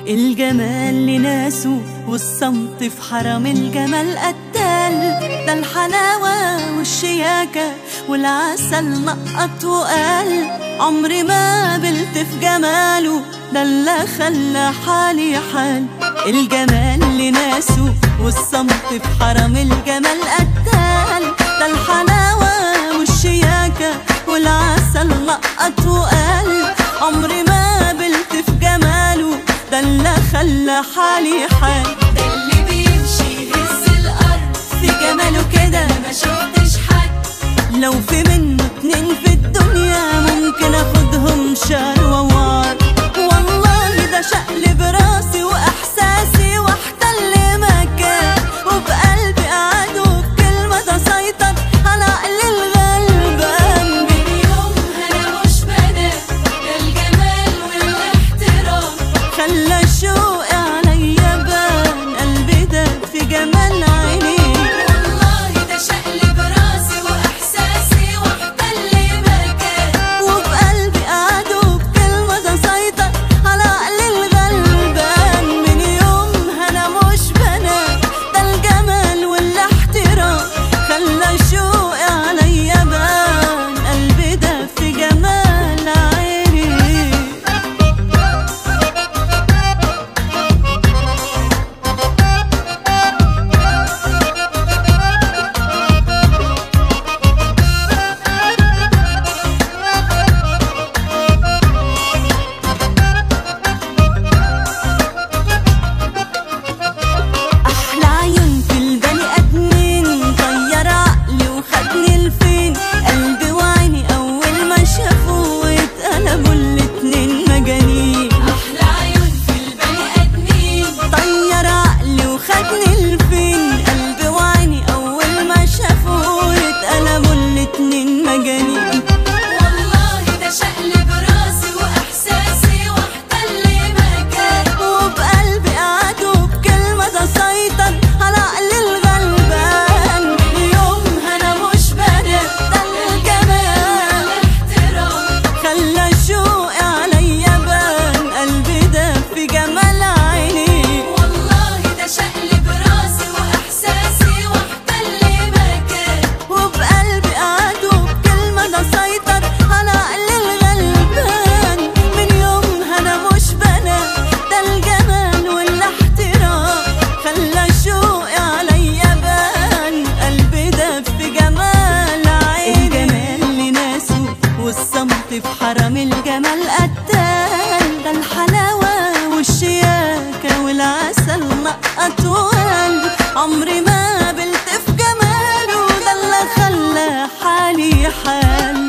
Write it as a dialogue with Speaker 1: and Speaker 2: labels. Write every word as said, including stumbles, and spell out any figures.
Speaker 1: الجمال لناسه والصمت في حرم الجمال قتال، ده الحلاوة والشياكة والعسل نقط وقال عمري ما قبلت في جماله، ده اللي خلى حالي حال. الجمال لناسه والصمت في حرم الجمال قتال، ده الحلاوة والشياكة والعسل نقط وقال عمري ما قبلت في جماله، ده اللي خلى حالي حال.
Speaker 2: ده اللي بيمشي يهز الأرض
Speaker 1: في جماله كده
Speaker 2: ما شفتش حد،
Speaker 1: لو في منه اتنين في الدنيا ممكن اخدهم شهر ووار. والله ده شقلب راسي واحساسي واحتل مكان، وبقلبي قعد وبكلمة تسيطر على عقل الغلبان.
Speaker 2: من يومها أنا مش بنام، ده الجمال والاحترام
Speaker 1: خلى شوقي عليا بان، قلبي ده في جمال عينيه.
Speaker 2: والله ده شقلب راسي واحساسي واحتل مكان،
Speaker 1: وبقلبي قعد وبكلمة تسيطر على عقل الغلبان. من يومها انا مش بنام، ده الجمال والاحترام خلى شوقي عليا بان، قلبي ده في جمال عينيه. أحلى عيون في البني آدمين، طير عقلي وخدني لفين. قلبي وعيني أول ما شافوه اتقلبوا الاتنين مجانين.
Speaker 2: أحلى عيون في البني آدمين،
Speaker 1: طير عقلي وخدني لفين. قلبي وعيني أول ما شافوه اتقلبوا الاتنين مجانين.
Speaker 2: والله ده شقلب راسي وإحساسي واحتل مكان،
Speaker 1: وبقلبي قعد وبكلمة تسيطر على عقل الغلبان. من يومها أنا مش بنام، ده الجمال
Speaker 2: احترام
Speaker 1: خلى شوقي عليا بان، قلبي ده في جمال عينيه.
Speaker 2: والله ده شقلب راسي وإحساسي واحتل مكان،
Speaker 1: وبقلبي قعد وبكلمة تسيطر على عقل الغلبان. من يومها أنا مش بنام، ده الجمال والاحترام خلى شوقي عليا بان، قلبي ده في جمال عيني. الجمال لناسه والصمت في حرم الجمال قتال، ده الحلاوة والشياكة والعسل نقط وقال عمري ما قبلت في جماله، ده اللي خلى حالي حال.